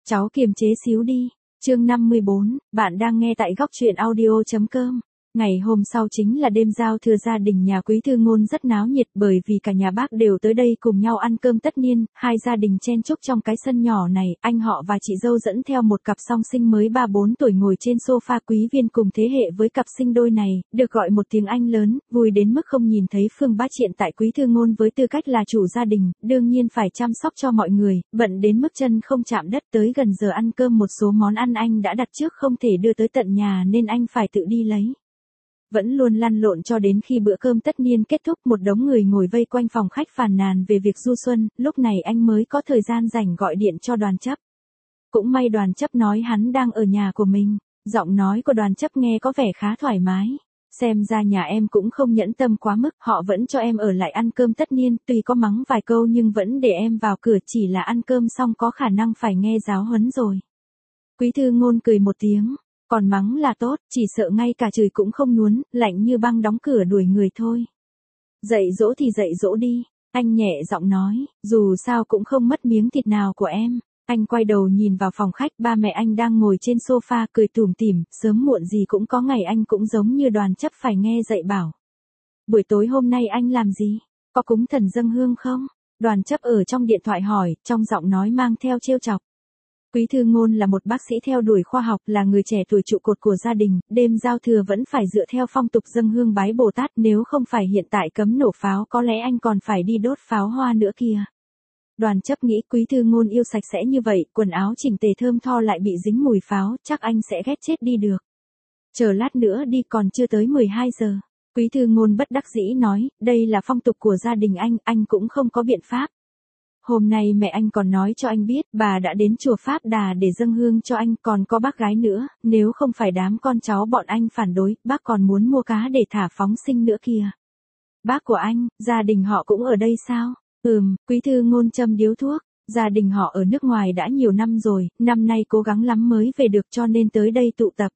Cháu kiềm chế xíu đi. Chương 54, bạn đang nghe tại góc truyện audio.com. Ngày hôm sau chính là đêm giao thừa, gia đình nhà Quý Thư Ngôn rất náo nhiệt bởi vì cả nhà bác đều tới đây cùng nhau ăn cơm tất niên, hai gia đình chen chúc trong cái sân nhỏ này, anh họ và chị dâu dẫn theo một cặp song sinh mới 3-4 tuổi ngồi trên sofa. Quý Viên cùng thế hệ với cặp sinh đôi này, được gọi một tiếng anh lớn, vui đến mức không nhìn thấy Phương Bá Triện. Tại Quý Thư Ngôn với tư cách là chủ gia đình, đương nhiên phải chăm sóc cho mọi người, bận đến mức chân không chạm đất. Tới gần giờ ăn cơm một số món ăn anh đã đặt trước không thể đưa tới tận nhà nên anh phải tự đi lấy. Vẫn luôn lăn lộn cho đến khi bữa cơm tất niên kết thúc, một đống người ngồi vây quanh phòng khách phàn nàn về việc du xuân, lúc này anh mới có thời gian rảnh gọi điện cho Đoàn Chấp. Cũng may Đoàn Chấp nói hắn đang ở nhà của mình, giọng nói của Đoàn Chấp nghe có vẻ khá thoải mái. Xem ra nhà em cũng không nhẫn tâm quá mức, họ vẫn cho em ở lại ăn cơm tất niên, tuy có mắng vài câu nhưng vẫn để em vào cửa, chỉ là ăn cơm xong có khả năng phải nghe giáo huấn rồi. Quý Thư Ngôn cười một tiếng. Còn mắng là tốt, chỉ sợ ngay cả chửi cũng không nuốn, lạnh như băng đóng cửa đuổi người thôi. Dạy dỗ thì dạy dỗ đi, anh nhẹ giọng nói, dù sao cũng không mất miếng thịt nào của em. Anh quay đầu nhìn vào phòng khách, ba mẹ anh đang ngồi trên sofa cười tủm tỉm, sớm muộn gì cũng có ngày anh cũng giống như Đoàn Chấp phải nghe dạy bảo. Buổi tối hôm nay anh làm gì? Có cúng thần dâng hương không? Đoàn Chấp ở trong điện thoại hỏi, trong giọng nói mang theo trêu chọc. Quý Thư Ngôn là một bác sĩ theo đuổi khoa học, là người trẻ tuổi trụ cột của gia đình, đêm giao thừa vẫn phải dựa theo phong tục dâng hương bái Bồ Tát, nếu không phải hiện tại cấm nổ pháo có lẽ anh còn phải đi đốt pháo hoa nữa kìa. Đoàn Chấp nghĩ Quý Thư Ngôn yêu sạch sẽ như vậy, quần áo chỉnh tề thơm tho lại bị dính mùi pháo, chắc anh sẽ ghét chết đi được. Chờ lát nữa đi, còn chưa tới 12 giờ. Quý Thư Ngôn bất đắc dĩ nói, đây là phong tục của gia đình anh cũng không có biện pháp. Hôm nay mẹ anh còn nói cho anh biết, bà đã đến chùa Pháp Đà để dâng hương cho anh, còn có bác gái nữa, nếu không phải đám con cháu bọn anh phản đối, bác còn muốn mua cá để thả phóng sinh nữa kìa. Bác của anh, gia đình họ cũng ở đây sao? Quý Thư Ngôn châm điếu thuốc, gia đình họ ở nước ngoài đã nhiều năm rồi, năm nay cố gắng lắm mới về được cho nên tới đây tụ tập.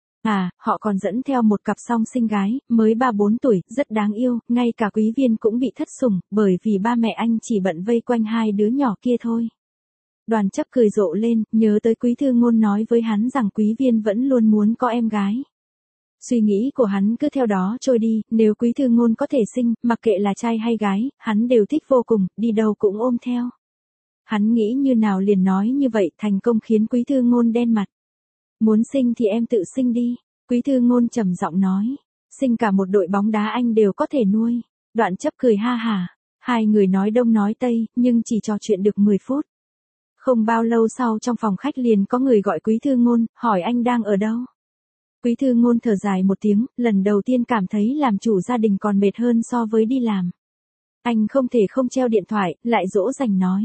À, họ còn dẫn theo một cặp song sinh gái, mới 3-4 tuổi, rất đáng yêu, ngay cả Quý Viên cũng bị thất sủng, bởi vì ba mẹ anh chỉ bận vây quanh hai đứa nhỏ kia thôi. Đoàn Chấp cười rộ lên, nhớ tới Quý Thư Ngôn nói với hắn rằng Quý Viên vẫn luôn muốn có em gái. Suy nghĩ của hắn cứ theo đó trôi đi, nếu Quý Thư Ngôn có thể sinh, mặc kệ là trai hay gái, hắn đều thích vô cùng, đi đâu cũng ôm theo. Hắn nghĩ như nào liền nói như vậy, thành công khiến Quý Thư Ngôn đen mặt. Muốn sinh thì em tự sinh đi, Quý Thư Ngôn trầm giọng nói. Sinh cả một đội bóng đá anh đều có thể nuôi. Đoạn Chấp cười ha hả. Hai người nói đông nói tây, nhưng chỉ trò chuyện được 10 phút. Không bao lâu sau trong phòng khách liền có người gọi Quý Thư Ngôn, hỏi anh đang ở đâu. Quý Thư Ngôn thở dài một tiếng, lần đầu tiên cảm thấy làm chủ gia đình còn mệt hơn so với đi làm. Anh không thể không treo điện thoại, lại dỗ dành nói.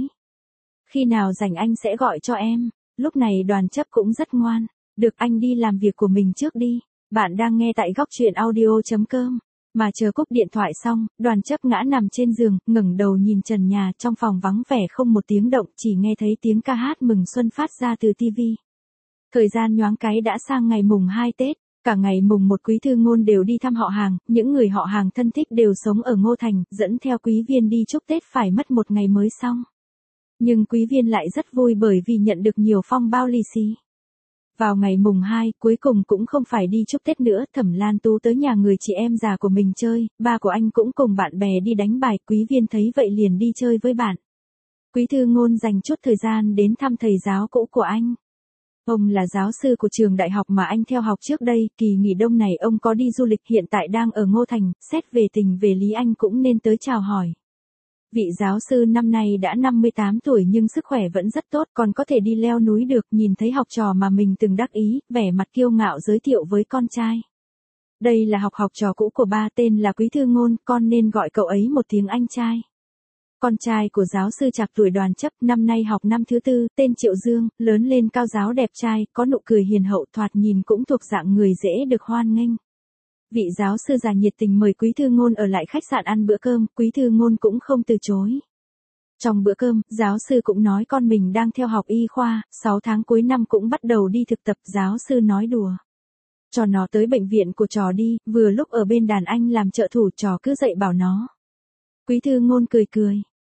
Khi nào rảnh anh sẽ gọi cho em. Lúc này Đoàn Chấp cũng rất ngoan. Được, anh đi làm việc của mình trước đi. Bạn đang nghe tại góc truyện audio.com. Mà chờ cúp điện thoại xong, Đoàn Chấp ngã nằm trên giường, ngẩng đầu nhìn trần nhà, trong phòng vắng vẻ không một tiếng động, chỉ nghe thấy tiếng ca hát mừng xuân phát ra từ tivi. Thời gian nhoáng cái đã sang ngày mùng 2 Tết, cả ngày mùng 1 Quý Thư Ngôn đều đi thăm họ hàng, những người họ hàng thân thích đều sống ở Ngô Thành, dẫn theo Quý Viên đi chúc Tết phải mất một ngày mới xong. Nhưng Quý Viên lại rất vui bởi vì nhận được nhiều phong bao lì xì. Vào ngày mùng 2, cuối cùng cũng không phải đi chúc Tết nữa, Thẩm Lan Tú tới nhà người chị em già của mình chơi, ba của anh cũng cùng bạn bè đi đánh bài, Quý Viên thấy vậy liền đi chơi với bạn. Quý Thư Ngôn dành chút thời gian đến thăm thầy giáo cũ của anh. Ông là giáo sư của trường đại học mà anh theo học trước đây, kỳ nghỉ đông này ông có đi du lịch, hiện tại đang ở Ngô Thành, xét về tình về lý anh cũng nên tới chào hỏi. Vị giáo sư năm nay đã 58 tuổi nhưng sức khỏe vẫn rất tốt, còn có thể đi leo núi được, nhìn thấy học trò mà mình từng đắc ý, vẻ mặt kiêu ngạo giới thiệu với con trai. Đây là học trò cũ của ba, tên là Quý Thư Ngôn, con nên gọi cậu ấy một tiếng anh trai. Con trai của giáo sư trạc tuổi Đoàn Chấp, năm nay học năm thứ 4, tên Triệu Dương, lớn lên cao ráo đẹp trai, có nụ cười hiền hậu, thoạt nhìn cũng thuộc dạng người dễ được hoan nghênh. Vị giáo sư già nhiệt tình mời Quý Thư Ngôn ở lại khách sạn ăn bữa cơm, Quý Thư Ngôn cũng không từ chối. Trong bữa cơm, giáo sư cũng nói con mình đang theo học y khoa, 6 tháng cuối năm cũng bắt đầu đi thực tập, giáo sư nói đùa. Cho nó tới bệnh viện của trò đi, vừa lúc ở bên đàn anh làm trợ thủ, trò cứ dạy bảo nó. Quý Thư Ngôn cười cười.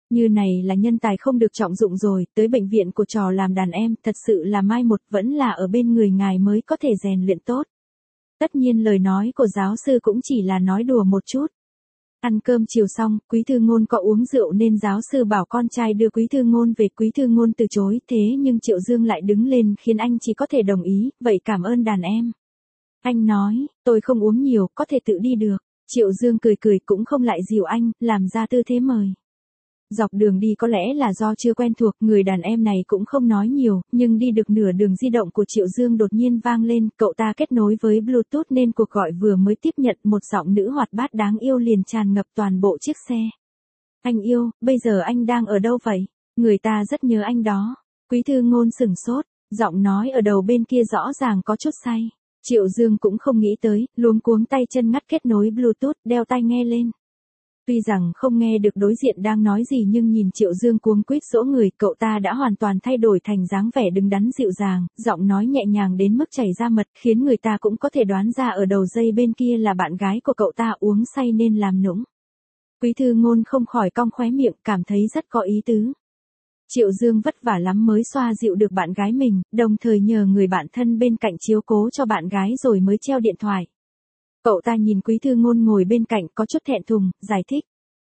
Như này là nhân tài không được trọng dụng rồi, tới bệnh viện của trò làm đàn em, thật sự là mai một, vẫn là ở bên người ngài mới có thể rèn luyện tốt. Tất nhiên lời nói của giáo sư cũng chỉ là nói đùa một chút. Ăn cơm chiều xong, Quý Thư Ngôn có uống rượu nên giáo sư bảo con trai đưa Quý Thư Ngôn về. Quý Thư Ngôn từ chối, thế nhưng Triệu Dương lại đứng lên khiến anh chỉ có thể đồng ý, vậy cảm ơn đàn em. Anh nói, tôi không uống nhiều, có thể tự đi được. Triệu Dương cười cười cũng không lại dìu anh, làm ra tư thế mời. Dọc đường đi có lẽ là do chưa quen thuộc, người đàn em này cũng không nói nhiều, nhưng đi được nửa đường di động của Triệu Dương đột nhiên vang lên, cậu ta kết nối với Bluetooth nên cuộc gọi vừa mới tiếp nhận, một giọng nữ hoạt bát đáng yêu liền tràn ngập toàn bộ chiếc xe. Anh yêu, bây giờ anh đang ở đâu vậy? Người ta rất nhớ anh đó. Quý Thư Ngôn sửng sốt, giọng nói ở đầu bên kia rõ ràng có chút say. Triệu Dương cũng không nghĩ tới, luống cuống tay chân ngắt kết nối Bluetooth, đeo tai nghe lên. Tuy rằng không nghe được đối diện đang nói gì nhưng nhìn Triệu Dương cuống quýt dỗ người, cậu ta đã hoàn toàn thay đổi thành dáng vẻ đứng đắn dịu dàng, giọng nói nhẹ nhàng đến mức chảy ra mật, khiến người ta cũng có thể đoán ra ở đầu dây bên kia là bạn gái của cậu ta uống say nên làm nũng. Quý Thư Ngôn không khỏi cong khóe miệng, cảm thấy rất có ý tứ. Triệu Dương vất vả lắm mới xoa dịu được bạn gái mình, đồng thời nhờ người bạn thân bên cạnh chiếu cố cho bạn gái rồi mới treo điện thoại. Cậu ta nhìn Quý Thư Ngôn ngồi bên cạnh có chút thẹn thùng, giải thích.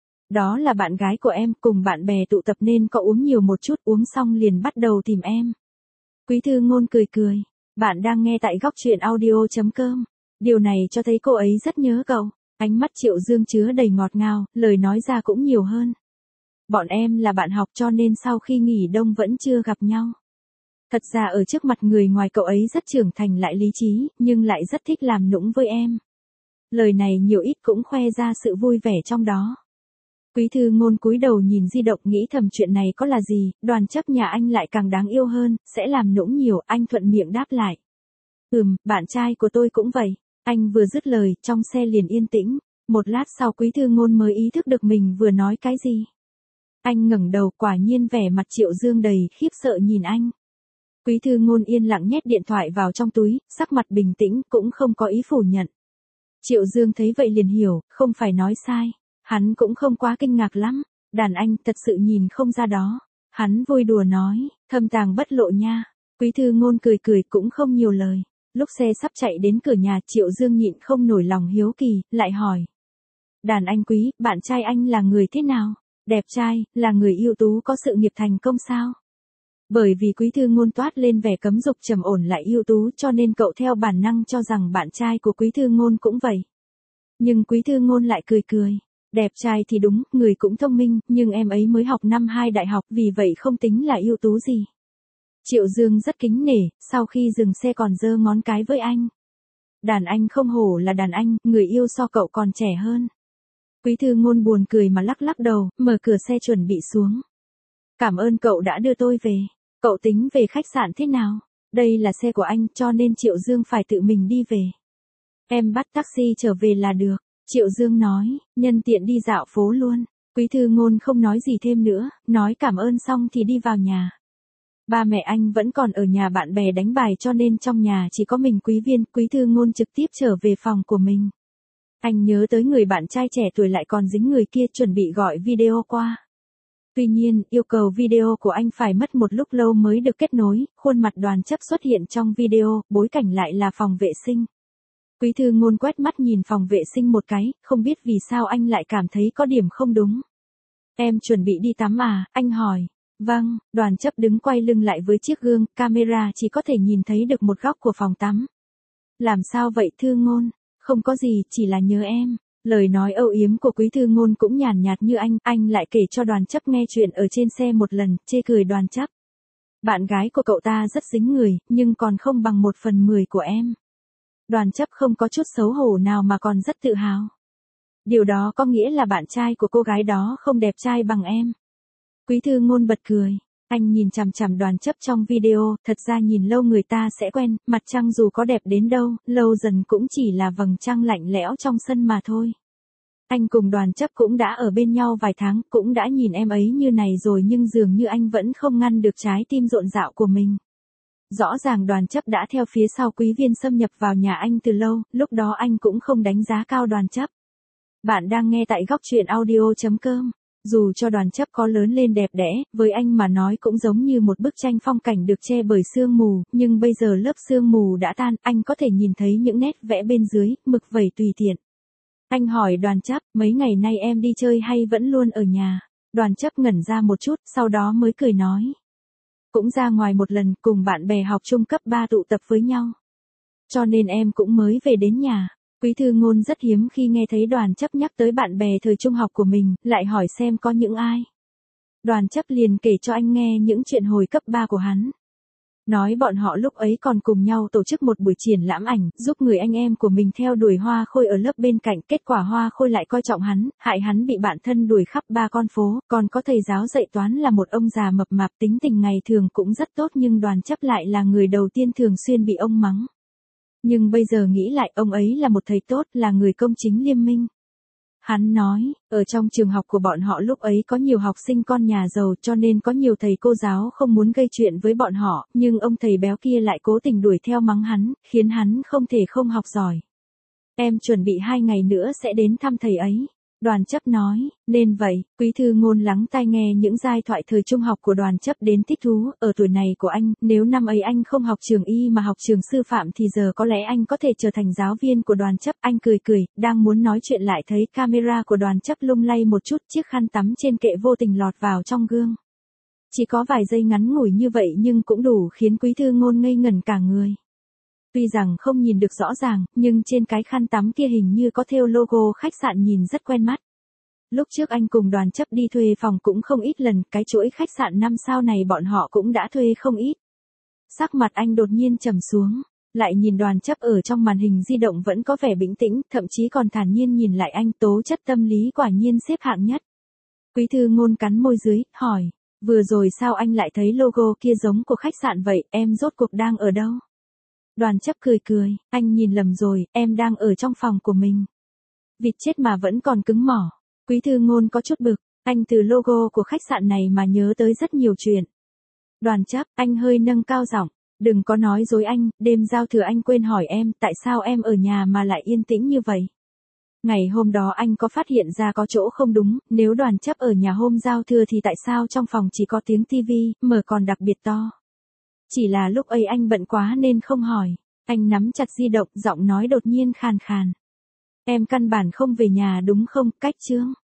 Đó là bạn gái của em, cùng bạn bè tụ tập nên có uống nhiều một chút, uống xong liền bắt đầu tìm em. Quý Thư Ngôn cười cười. Bạn đang nghe tại góc truyện audio.com. Điều này cho thấy cô ấy rất nhớ cậu. Ánh mắt Triệu Dương chứa đầy ngọt ngào, lời nói ra cũng nhiều hơn. Bọn em là bạn học cho nên sau khi nghỉ đông vẫn chưa gặp nhau. Thật ra ở trước mặt người ngoài cậu ấy rất trưởng thành lại lý trí, nhưng lại rất thích làm nũng với em. Lời này nhiều ít cũng khoe ra sự vui vẻ trong đó. Quý Thư Ngôn cúi đầu nhìn di động nghĩ thầm chuyện này có là gì, Đoàn Chấp nhà anh lại càng đáng yêu hơn, sẽ làm nũng nhiều, anh thuận miệng đáp lại. Bạn trai của tôi cũng vậy. Anh vừa dứt lời, trong xe liền yên tĩnh, một lát sau Quý Thư Ngôn mới ý thức được mình vừa nói cái gì. Anh ngẩng đầu, quả nhiên vẻ mặt Triệu Dương đầy khiếp sợ nhìn anh. Quý Thư Ngôn yên lặng nhét điện thoại vào trong túi, sắc mặt bình tĩnh, cũng không có ý phủ nhận. Triệu Dương thấy vậy liền hiểu, không phải nói sai. Hắn cũng không quá kinh ngạc lắm. Đàn anh thật sự nhìn không ra đó. Hắn vui đùa nói, thâm tàng bất lộ nha. Quý Thư Ngôn cười cười cũng không nhiều lời. Lúc xe sắp chạy đến cửa nhà, Triệu Dương nhịn không nổi lòng hiếu kỳ, lại hỏi. Đàn anh Quý, bạn trai anh là người thế nào? Đẹp trai, là người ưu tú có sự nghiệp thành công sao? Bởi vì Quý Thư Ngôn toát lên vẻ cấm dục trầm ổn lại ưu tú cho nên cậu theo bản năng cho rằng bạn trai của Quý Thư Ngôn cũng vậy. Nhưng Quý Thư Ngôn lại cười cười. Đẹp trai thì đúng, người cũng thông minh, nhưng em ấy mới học năm 2 đại học vì vậy không tính là ưu tú gì. Triệu Dương rất kính nể, sau khi dừng xe còn giơ ngón cái với anh. Đàn anh không hổ là đàn anh, người yêu so cậu còn trẻ hơn. Quý Thư Ngôn buồn cười mà lắc lắc đầu, mở cửa xe chuẩn bị xuống. Cảm ơn cậu đã đưa tôi về. Cậu tính về khách sạn thế nào? Đây là xe của anh cho nên Triệu Dương phải tự mình đi về. Em bắt taxi trở về là được. Triệu Dương nói, nhân tiện đi dạo phố luôn. Quý Thư Ngôn không nói gì thêm nữa, nói cảm ơn xong thì đi vào nhà. Ba mẹ anh vẫn còn ở nhà bạn bè đánh bài cho nên trong nhà chỉ có mình Quý Viên. Quý Thư Ngôn trực tiếp trở về phòng của mình. Anh nhớ tới người bạn trai trẻ tuổi lại còn dính người kia chuẩn bị gọi video qua. Tuy nhiên, yêu cầu video của anh phải mất một lúc lâu mới được kết nối, khuôn mặt Đoàn Chấp xuất hiện trong video, bối cảnh lại là phòng vệ sinh. Quý Thư Ngôn quét mắt nhìn phòng vệ sinh một cái, không biết vì sao anh lại cảm thấy có điểm không đúng. Em chuẩn bị đi tắm à, anh hỏi. Vâng, Đoàn Chấp đứng quay lưng lại với chiếc gương, camera chỉ có thể nhìn thấy được một góc của phòng tắm. Làm sao vậy Thư Ngôn? Không có gì, chỉ là nhớ em. Lời nói âu yếm của Quý Thư Ngôn cũng nhàn nhạt như anh lại kể cho Đoàn Chấp nghe chuyện ở trên xe một lần, chê cười Đoàn Chấp. Bạn gái của cậu ta rất dính người, nhưng còn không bằng 1/10 của em. Đoàn Chấp không có chút xấu hổ nào mà còn rất tự hào. Điều đó có nghĩa là bạn trai của cô gái đó không đẹp trai bằng em. Quý Thư Ngôn bật cười. Anh nhìn chằm chằm Đoàn Chấp trong video, thật ra nhìn lâu người ta sẽ quen, mặt trăng dù có đẹp đến đâu, lâu dần cũng chỉ là vầng trăng lạnh lẽo trong sân mà thôi. Anh cùng Đoàn Chấp cũng đã ở bên nhau vài tháng, cũng đã nhìn em ấy như này rồi nhưng dường như anh vẫn không ngăn được trái tim rộn rạo của mình. Rõ ràng Đoàn Chấp đã theo phía sau Quý Viên xâm nhập vào nhà anh từ lâu, lúc đó anh cũng không đánh giá cao Đoàn Chấp. Bạn đang nghe tại góc truyện audio.com. Dù cho Đoàn Chấp có lớn lên đẹp đẽ, với anh mà nói cũng giống như một bức tranh phong cảnh được che bởi sương mù, nhưng bây giờ lớp sương mù đã tan, anh có thể nhìn thấy những nét vẽ bên dưới, mực vẩy tùy tiện. Anh hỏi Đoàn Chấp, mấy ngày nay em đi chơi hay vẫn luôn ở nhà? Đoàn Chấp ngẩn ra một chút, sau đó mới cười nói. Cũng ra ngoài một lần, cùng bạn bè học trung cấp 3 tụ tập với nhau. Cho nên em cũng mới về đến nhà. Quý Thư Ngôn rất hiếm khi nghe thấy Đoàn Chấp nhắc tới bạn bè thời trung học của mình, lại hỏi xem có những ai. Đoàn Chấp liền kể cho anh nghe những chuyện hồi cấp 3 của hắn. Nói bọn họ lúc ấy còn cùng nhau tổ chức một buổi triển lãm ảnh, giúp người anh em của mình theo đuổi Hoa Khôi ở lớp bên cạnh, kết quả Hoa Khôi lại coi trọng hắn, hại hắn bị bạn thân đuổi khắp 3 con phố, còn có thầy giáo dạy toán là một ông già mập mạp tính tình ngày thường cũng rất tốt nhưng Đoàn Chấp lại là người đầu tiên thường xuyên bị ông mắng. Nhưng bây giờ nghĩ lại ông ấy là một thầy tốt, là người công chính liêm minh. Hắn nói, ở trong trường học của bọn họ lúc ấy có nhiều học sinh con nhà giàu cho nên có nhiều thầy cô giáo không muốn gây chuyện với bọn họ, nhưng ông thầy béo kia lại cố tình đuổi theo mắng hắn, khiến hắn không thể không học giỏi. Em chuẩn bị 2 ngày nữa sẽ đến thăm thầy ấy. Đoàn Chấp nói, nên vậy, Quý Thư Ngôn lắng tai nghe những giai thoại thời trung học của Đoàn Chấp đến thích thú, ở tuổi này của anh, nếu năm ấy anh không học trường y mà học trường sư phạm thì giờ có lẽ anh có thể trở thành giáo viên của Đoàn Chấp. Anh cười cười, đang muốn nói chuyện lại thấy camera của Đoàn Chấp lung lay một chút, chiếc khăn tắm trên kệ vô tình lọt vào trong gương. Chỉ có vài giây ngắn ngủi như vậy nhưng cũng đủ khiến Quý Thư Ngôn ngây ngẩn cả người. Tuy rằng không nhìn được rõ ràng, nhưng trên cái khăn tắm kia hình như có thêu logo khách sạn nhìn rất quen mắt. Lúc trước anh cùng Đoàn Chấp đi thuê phòng cũng không ít lần, cái chuỗi khách sạn 5 sao này bọn họ cũng đã thuê không ít. Sắc mặt anh đột nhiên trầm xuống, lại nhìn Đoàn Chấp ở trong màn hình di động vẫn có vẻ bình tĩnh, thậm chí còn thản nhiên nhìn lại anh, tố chất tâm lý quả nhiên xếp hạng nhất. Quý Thư Ngôn cắn môi dưới, hỏi, vừa rồi sao anh lại thấy logo kia giống của khách sạn vậy, em rốt cuộc đang ở đâu? Đoàn Chấp cười cười, anh nhìn lầm rồi, em đang ở trong phòng của mình. Vịt chết mà vẫn còn cứng mỏ. Quý Thư Ngôn có chút bực, anh từ logo của khách sạn này mà nhớ tới rất nhiều chuyện. Đoàn Chấp, anh hơi nâng cao giọng, đừng có nói dối anh, đêm giao thừa anh quên hỏi em, tại sao em ở nhà mà lại yên tĩnh như vậy? Ngày hôm đó anh có phát hiện ra có chỗ không đúng, nếu Đoàn Chấp ở nhà hôm giao thừa thì tại sao trong phòng chỉ có tiếng tivi, mở còn đặc biệt to? Chỉ là lúc ấy anh bận quá nên không hỏi. Anh nắm chặt di động, giọng nói đột nhiên khàn khàn. Em căn bản không về nhà đúng không, Cách Trương?